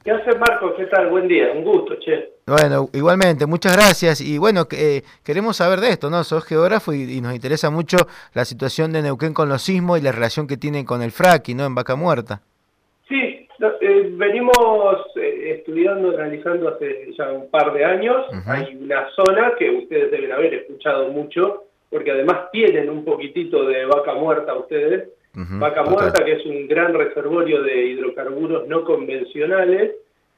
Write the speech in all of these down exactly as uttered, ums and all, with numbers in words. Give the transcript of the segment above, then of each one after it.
¿Qué haces, Marco? ¿Qué tal? Buen día, un gusto, che. Bueno, igualmente, muchas gracias. Y bueno, que, eh, queremos saber de esto, ¿no? Sos geógrafo y, y nos interesa mucho la situación de Neuquén con los sismos y la relación que tiene con el fracking, ¿no? En Vaca Muerta. Sí, no, eh, venimos eh, estudiando, analizando hace ya un par de años. Ujú, Hay una zona que ustedes deben haber escuchado mucho, porque además tienen un poquitito de vaca muerta ustedes. ujú, Vaca total. Muerta, que es un gran reservorio de hidrocarburos no convencionales,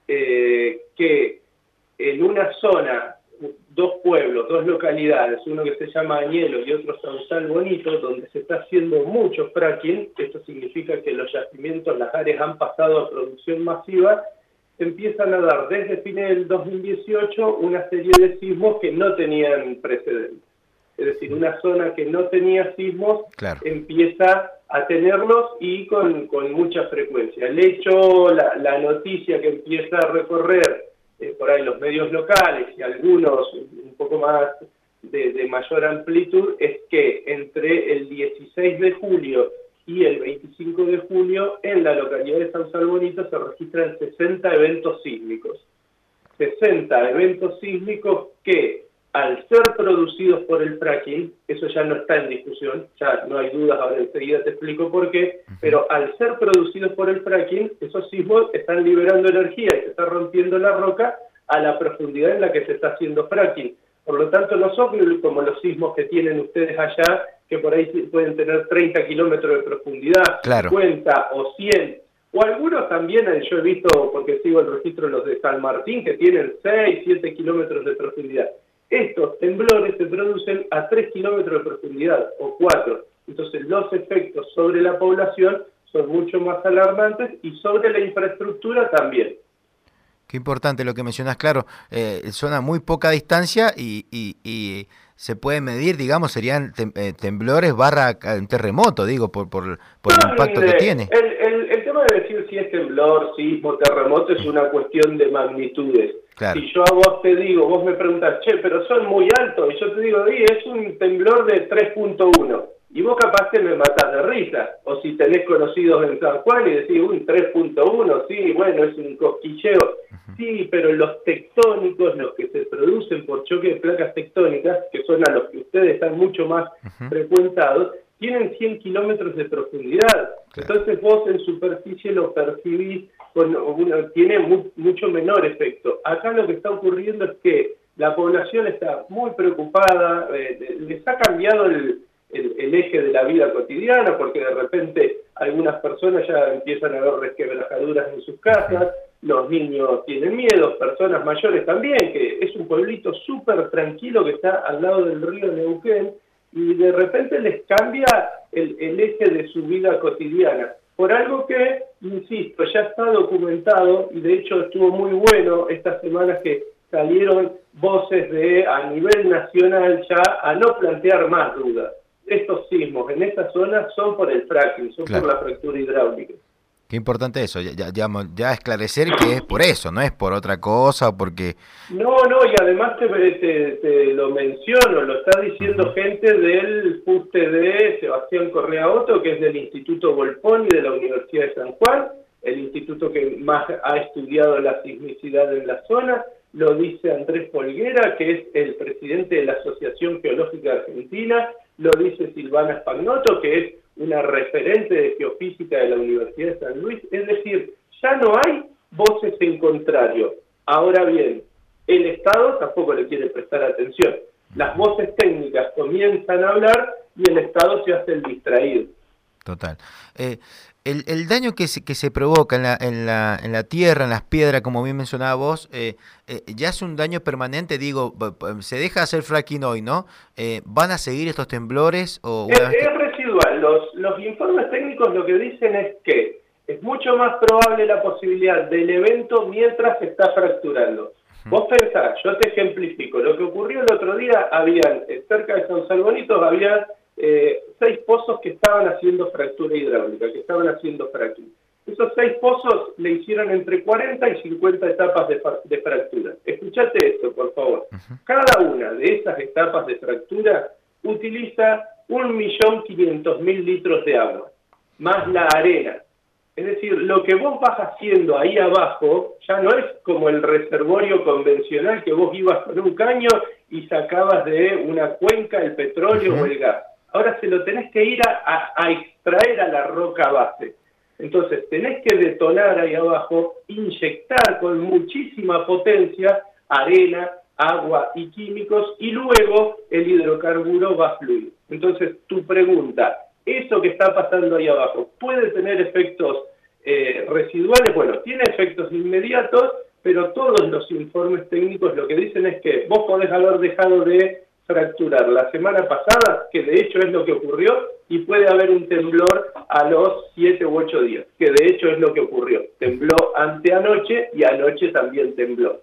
eh, que en una zona, dos pueblos, dos localidades, uno que se llama Añelo y otro Sausal Bonito, donde se está haciendo mucho fracking. Esto significa que los yacimientos, las áreas han pasado a producción masiva, empiezan a dar desde fines del dos mil dieciocho una serie de sismos que no tenían precedentes. Es decir, una zona que no tenía sismos Claro. empieza a tenerlos y con, con mucha frecuencia. El hecho, la, la noticia que empieza a recorrer eh, por ahí los medios locales y algunos un poco más de, de mayor amplitud es que entre el dieciséis de julio y el veinticinco de julio en la localidad de Sausal Bonito se registran sesenta eventos sísmicos. sesenta eventos sísmicos que, al ser producidos por el fracking, eso ya no está en discusión, ya no hay dudas, ahora enseguida te explico por qué, Ujú, pero al ser producidos por el fracking, esos sismos están liberando energía y se está rompiendo la roca a la profundidad en la que se está haciendo fracking. Por lo tanto, no son como los sismos que tienen ustedes allá, que por ahí pueden tener treinta kilómetros de profundidad, claro. cincuenta o cien. O algunos también, yo he visto, porque sigo el registro de los de San Martín, que tienen seis, siete kilómetros de profundidad. Estos temblores se producen a tres kilómetros de profundidad, o cuatro. Entonces los efectos sobre la población son mucho más alarmantes y sobre la infraestructura también. Qué importante lo que mencionás, claro. Eh, son a muy poca distancia y, y, y se puede medir, digamos, serían tem- eh, temblores barra ca- un terremoto, digo, por, por, por el impacto Son, que eh, tiene. el, el, el tema de decir si es temblor, sismo, terremoto es una cuestión de magnitudes. Claro. Si yo a vos te digo, vos me preguntas, che, pero son muy altos, y yo te digo, sí, es un temblor de tres punto uno, y vos capaz que me matás de risa, o si tenés conocidos en San Juan y decís, un tres punto uno, sí, bueno, es un cosquilleo, sí, pero los tectónicos, los que se producen por choque de placas tectónicas, que son a los que ustedes están mucho más Ujú, frecuentados, tienen cien kilómetros de profundidad. claro. Entonces vos en superficie lo percibís, con una, tiene mu mucho menor efecto. Acá lo que está ocurriendo es que la población está muy preocupada, eh, les ha cambiado el, el, el eje de la vida cotidiana, porque de repente algunas personas ya empiezan a ver resquebrajaduras en sus Ujú, casas, los niños tienen miedo, personas mayores también, que es un pueblito súper tranquilo que está al lado del río Neuquén, y de repente les cambia el, el eje de su vida cotidiana. Por algo que, insisto, ya está documentado, y de hecho estuvo muy bueno estas semanas que salieron voces de a nivel nacional ya a no plantear más dudas. Estos sismos en esta zona son por el fracking, son por claro. la fractura hidráulica. Qué importante eso, ya, ya, ya, mo- ya esclarecer que es por eso, no es por otra cosa o porque... No, no, y además te, te, te lo menciono, lo está diciendo Ujú, gente del fuste de Sebastián Correa Otto, que es del Instituto Volponi de la Universidad de San Juan, el instituto que más ha estudiado la sismicidad en la zona, lo dice Andrés Folguera, que es el presidente de la Asociación Geológica Argentina, lo dice Silvana Spagnoto, que es una referente de geofísica de la Universidad de San Luis. Es decir, ya no hay voces en contrario. Ahora bien, el Estado tampoco le quiere prestar atención. Las ujú. voces técnicas comienzan a hablar y el Estado se hace el distraído. Total. Eh, el, el daño que se, que se provoca en la, en, la, en la tierra, en las piedras, como bien mencionaba vos, eh, eh, ya es un daño permanente, digo, b- b- se deja hacer fracking hoy, ¿no? Eh, ¿van a seguir estos temblores o Es, una vez que... es residual. Los, los informes técnicos lo que dicen es que es mucho más probable la posibilidad del evento mientras se está fracturando. Ujú, Vos pensás, yo te ejemplifico, lo que ocurrió el otro día, habían, eh, cerca de San Salbonitos, había eh, seis pozos que estaban haciendo fractura hidráulica, que estaban haciendo fracking. Esos seis pozos le hicieron entre cuarenta y cincuenta etapas de, de fractura. Escuchate esto, por favor. ujú, Cada una de esas etapas de fractura utiliza un millón quinientos mil litros de agua, más la arena. Es decir, lo que vos vas haciendo ahí abajo ya no es como el reservorio convencional que vos ibas con un caño y sacabas de una cuenca el petróleo uh-huh. o el gas. Ahora se lo tenés que ir a, a, a extraer a la roca base. Entonces tenés que detonar ahí abajo, inyectar con muchísima potencia arena, agua y químicos, y luego el hidrocarburo va a fluir. Entonces tu pregunta, ¿eso que está pasando ahí abajo puede tener efectos eh, residuales? Bueno, tiene efectos inmediatos, pero todos los informes técnicos lo que dicen es que vos podés haber dejado de fracturar la semana pasada, que de hecho es lo que ocurrió, y puede haber un temblor a los siete u ocho días, que de hecho es lo que ocurrió. Tembló anteanoche y anoche también tembló.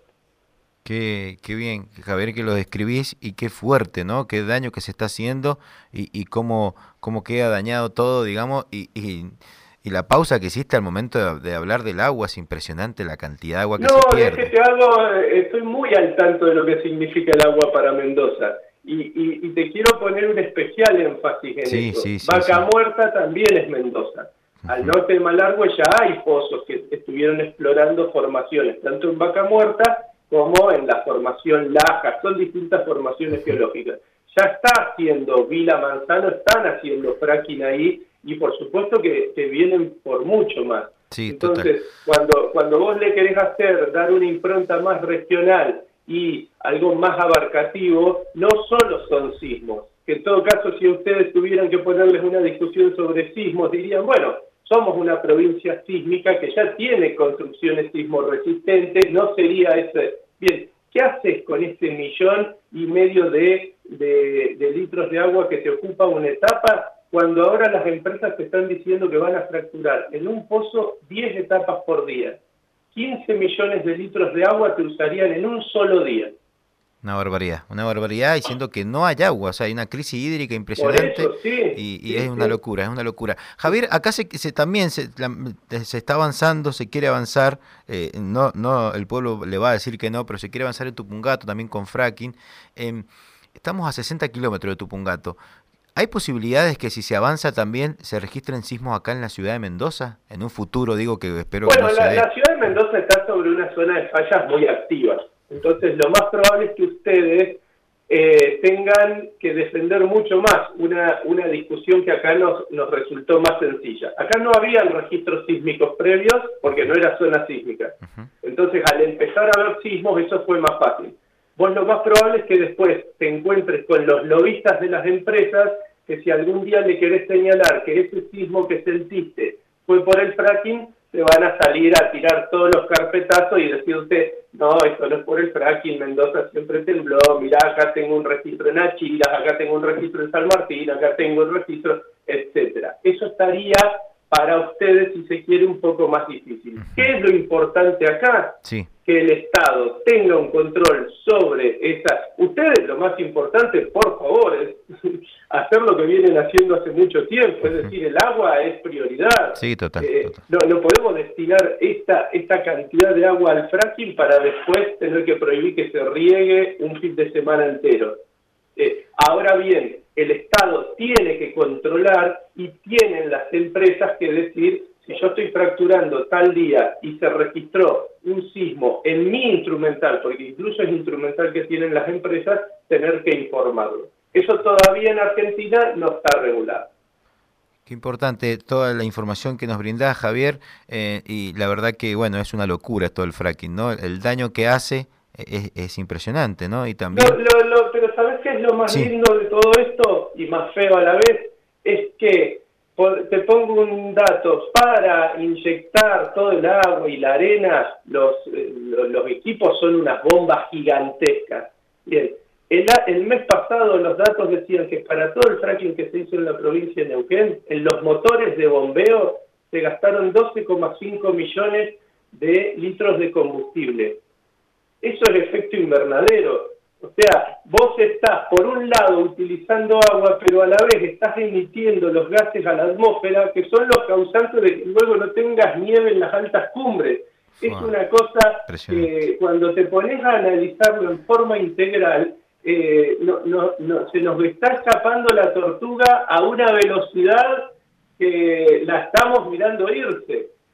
Qué, qué bien, Javier, que lo describís, y qué fuerte, ¿no? Qué daño que se está haciendo y, y cómo, cómo queda dañado todo, digamos, y, y, y la pausa que hiciste al momento de, de hablar del agua, es impresionante la cantidad de agua que no, se pierde. No, es que te hago, estoy muy al tanto de lo que significa el agua para Mendoza, y, y, y te quiero poner un especial énfasis en sí, eso. Sí, sí, Vaca sí. Muerta también es Mendoza. Uh-huh. Al norte de Malargüe ya hay pozos que estuvieron explorando formaciones, tanto en Vaca Muerta como en la formación Laja, son distintas formaciones uh-huh. geológicas. Ya está haciendo Vila Manzano, están haciendo fracking ahí, y por supuesto que, que vienen por mucho más. Sí, entonces, total. cuando cuando vos le querés hacer, dar una impronta más regional y algo más abarcativo, no solo son sismos, que en todo caso si ustedes tuvieran que ponerles una discusión sobre sismos, dirían, bueno, somos una provincia sísmica que ya tiene construcciones sismorresistentes, no sería ese... Bien, ¿qué haces con ese millón y medio de, de, de litros de agua que te ocupa una etapa, cuando ahora las empresas te están diciendo que van a fracturar en un pozo diez etapas por día? quince millones de litros de agua te usarían en un solo día. Una barbaridad, una barbaridad, diciendo que no hay agua, o sea, hay una crisis hídrica impresionante. Por eso, sí, y, y sí, es una sí. locura, es una locura. Javier, acá se, se también se, la, se está avanzando, se quiere avanzar, eh, no, no, el pueblo le va a decir que no, pero se quiere avanzar en Tupungato también con fracking. Eh, estamos a sesenta kilómetros de Tupungato. ¿Hay posibilidades que si se avanza también se registren sismos acá en la ciudad de Mendoza? En un futuro, digo, que espero bueno, que no la, se dé. la ciudad de Mendoza está sobre una zona de fallas muy activas. Entonces, lo más probable es que ustedes eh, tengan que defender mucho más una, una discusión que acá nos, nos resultó más sencilla. Acá no habían registros sísmicos previos porque no era zona sísmica. Uh-huh. Entonces, al empezar a haber sismos, eso fue más fácil. Vos lo más probable es que después te encuentres con los lobistas de las empresas que si algún día le querés señalar que ese sismo que sentiste fue por el fracking, te van a salir a tirar todos los carpetazos y decirte, no, esto no es por el fracking, Mendoza siempre tembló, mirá, acá tengo un registro en Achiras, acá tengo un registro en San Martín, acá tengo un registro, etcétera. Eso estaría para ustedes, si se quiere, un poco más difícil. ¿Qué es lo importante acá? Sí. Que el Estado tenga un control sobre esas... Ustedes, lo más importante, por favor, es hacer lo que vienen haciendo hace mucho tiempo, es decir, el agua es prioridad. Sí, total. Eh, total. No, no podemos destinar esta, esta cantidad de agua al fracking para después tener que prohibir que se riegue un fin de semana entero. Eh, ahora bien, el Estado tiene que controlar y tienen las empresas que decir, si yo estoy fracturando tal día y se registró un sismo en mi instrumental, porque incluso es instrumental que tienen las empresas, tener que informarlo. Eso todavía en Argentina no está regulado. Qué importante toda la información que nos brindás, Javier, eh, y la verdad que, bueno, es una locura todo el fracking, ¿no? El daño que hace es, es impresionante, ¿no? Y también... Lo, lo, lo, pero ¿sabés qué es lo más sí. lindo de todo esto, y más feo a la vez? Es que, por, te pongo un dato, para inyectar todo el agua y la arena, los, eh, los, los equipos son unas bombas gigantescas. Bien, el, el mes pasado los datos decían que para todo el fracking que se hizo en la provincia de Neuquén, en los motores de bombeo se gastaron doce coma cinco millones de litros de combustible. Eso es efecto invernadero. O sea, vos estás, por un lado, utilizando agua, pero a la vez estás emitiendo los gases a la atmósfera, que son los causantes de que luego no tengas nieve en las altas cumbres. Es wow. Una cosa que cuando te pones a analizarlo en forma integral, eh, no, no, no, se nos está escapando la tortuga a una velocidad que la estamos mirando irse.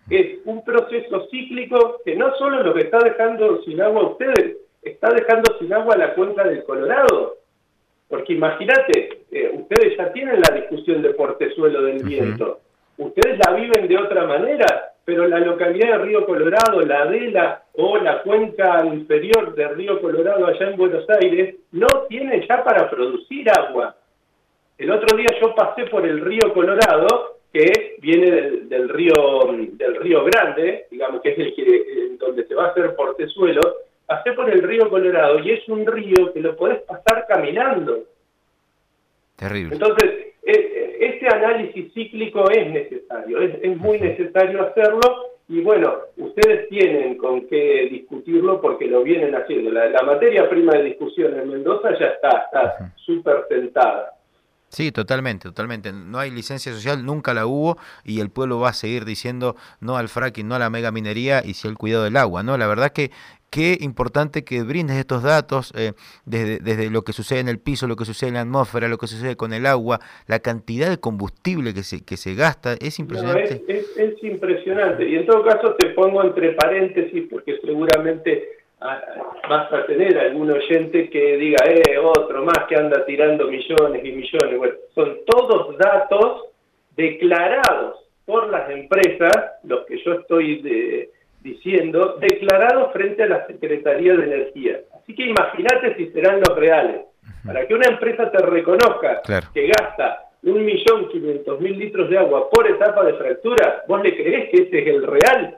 Es un proceso cíclico que no solo lo que está dejando sin agua a ustedes, está dejando sin agua a la cuenca del Colorado. Porque imagínate, eh, ustedes ya tienen la discusión de portezuelo del viento. Uh-huh. Ustedes la viven de otra manera, pero la localidad de Río Colorado, la Adela o la cuenca inferior de Río Colorado allá en Buenos Aires, no tienen ya para producir agua. El otro día yo pasé por el Río Colorado, que viene del, del río del río Grande, digamos que es el que en donde se va a hacer portezuelo. Pasé por el Río Colorado y es un río que lo podés pasar caminando. Terrible. Entonces, ese análisis cíclico es necesario, es, es muy necesario hacerlo y bueno, ustedes tienen con qué discutirlo porque lo vienen haciendo. La, la materia prima de discusión en Mendoza ya está, está súper sentada. Sí, totalmente, totalmente. No hay licencia social, nunca la hubo y el pueblo va a seguir diciendo no al fracking, no a la mega minería y sí al cuidado del agua, ¿no? La verdad que qué importante que brindes estos datos eh, desde, desde lo que sucede en el piso, lo que sucede en la atmósfera, lo que sucede con el agua, la cantidad de combustible que se que se gasta, es impresionante. No, es, es, es impresionante y en todo caso te pongo entre paréntesis porque seguramente vas a tener algún oyente que diga, eh, otro más que anda tirando millones y millones. Bueno, son todos datos declarados por las empresas, los que yo estoy de, diciendo, declarados frente a la Secretaría de Energía. Así que imagínate si serán los reales. Para que una empresa te reconozca claro. que gasta un millón quinientos mil litros de agua por etapa de fractura, ¿vos le creés que ese es el real?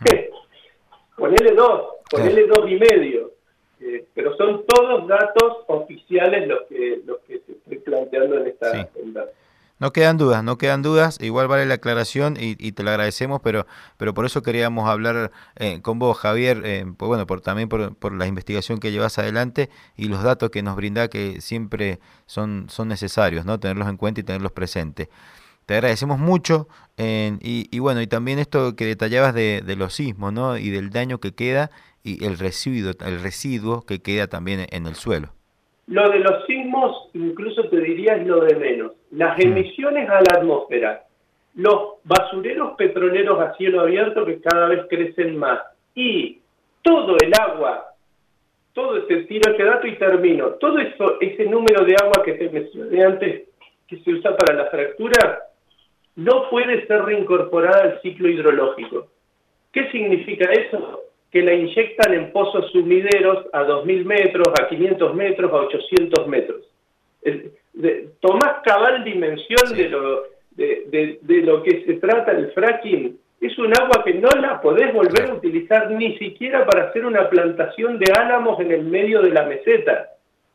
Ponele dos. Ponele dos y medio, eh, pero son todos datos oficiales los que los que se estoy planteando en esta sí. Entrada. No quedan dudas, no quedan dudas, igual vale la aclaración y, y te lo agradecemos, pero pero por eso queríamos hablar eh, con vos, Javier, eh, pues bueno, por también por, por la investigación que llevas adelante y los datos que nos brinda que siempre son, son necesarios, ¿no? Tenerlos en cuenta y tenerlos presentes. Te agradecemos mucho eh, y, y bueno, y también esto que detallabas de, de los sismos, ¿no? Y del daño que queda y el residuo, el residuo que queda también en el suelo. Lo de los sismos, incluso te diría, es lo de menos. Las emisiones a la atmósfera, los basureros petroleros a cielo abierto que cada vez crecen más y todo el agua, todo ese tiro ese dato y termino, todo eso, ese número de agua que te mencioné antes que se usa para la fractura, no puede ser reincorporada al ciclo hidrológico. ¿Qué significa eso? Que la inyectan en pozos sumideros a dos mil metros, a quinientos metros, a ochocientos metros. El, de, tomás cabal dimensión sí. de, lo, de, de, de lo que se trata el fracking. Es un agua que no la podés volver a utilizar ni siquiera para hacer una plantación de álamos en el medio de la meseta.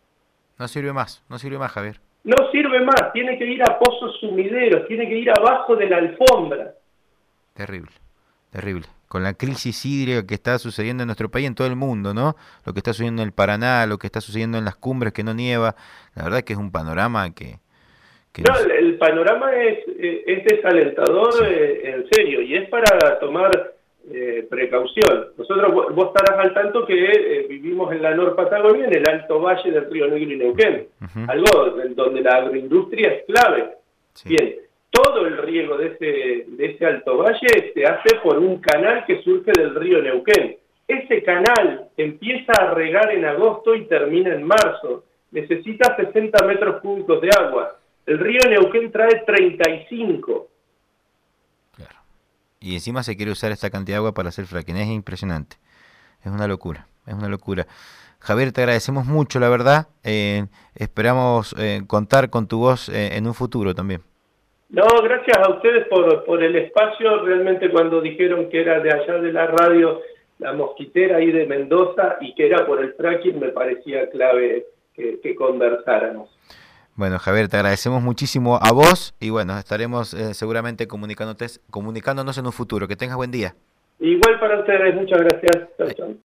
No sirve más, no sirve más, Javier. No sirve más, tiene que ir a pozos sumideros, tiene que ir abajo de la alfombra. Terrible, terrible. Con la crisis hídrica que está sucediendo en nuestro país, en todo el mundo, ¿no? Lo que está sucediendo en el Paraná, lo que está sucediendo en las cumbres que no nieva, la verdad que es un panorama que... que no, el, el panorama es, es desalentador, sí. eh, en serio, y es para tomar eh, precaución. Nosotros, vos, vos estarás al tanto que eh, vivimos en la Nor Patagonia, en el Alto Valle del Río Negro y Neuquén, uh-huh. algo en donde la agroindustria es clave. Sí. Bien. Todo el riego de ese, de ese alto valle se hace por un canal que surge del río Neuquén. Ese canal empieza a regar en agosto y termina en marzo. Necesita sesenta metros cúbicos de agua. El río Neuquén trae treinta y cinco. Claro. Y encima se quiere usar esta cantidad de agua para hacer fracking. Es impresionante. Es una locura. Es una locura. Javier, te agradecemos mucho, la verdad. Eh, esperamos eh, contar con tu voz eh, en un futuro también. No, gracias a ustedes por, por el espacio. Realmente cuando dijeron que era de allá de la radio La Mosquitera ahí de Mendoza y que era por el fracking, me parecía clave que, que conversáramos. Bueno, Javier, te agradecemos muchísimo a vos y bueno, estaremos eh, seguramente comunicándote, comunicándonos en un futuro. Que tengas buen día. Igual para ustedes, muchas gracias. Chau, chau.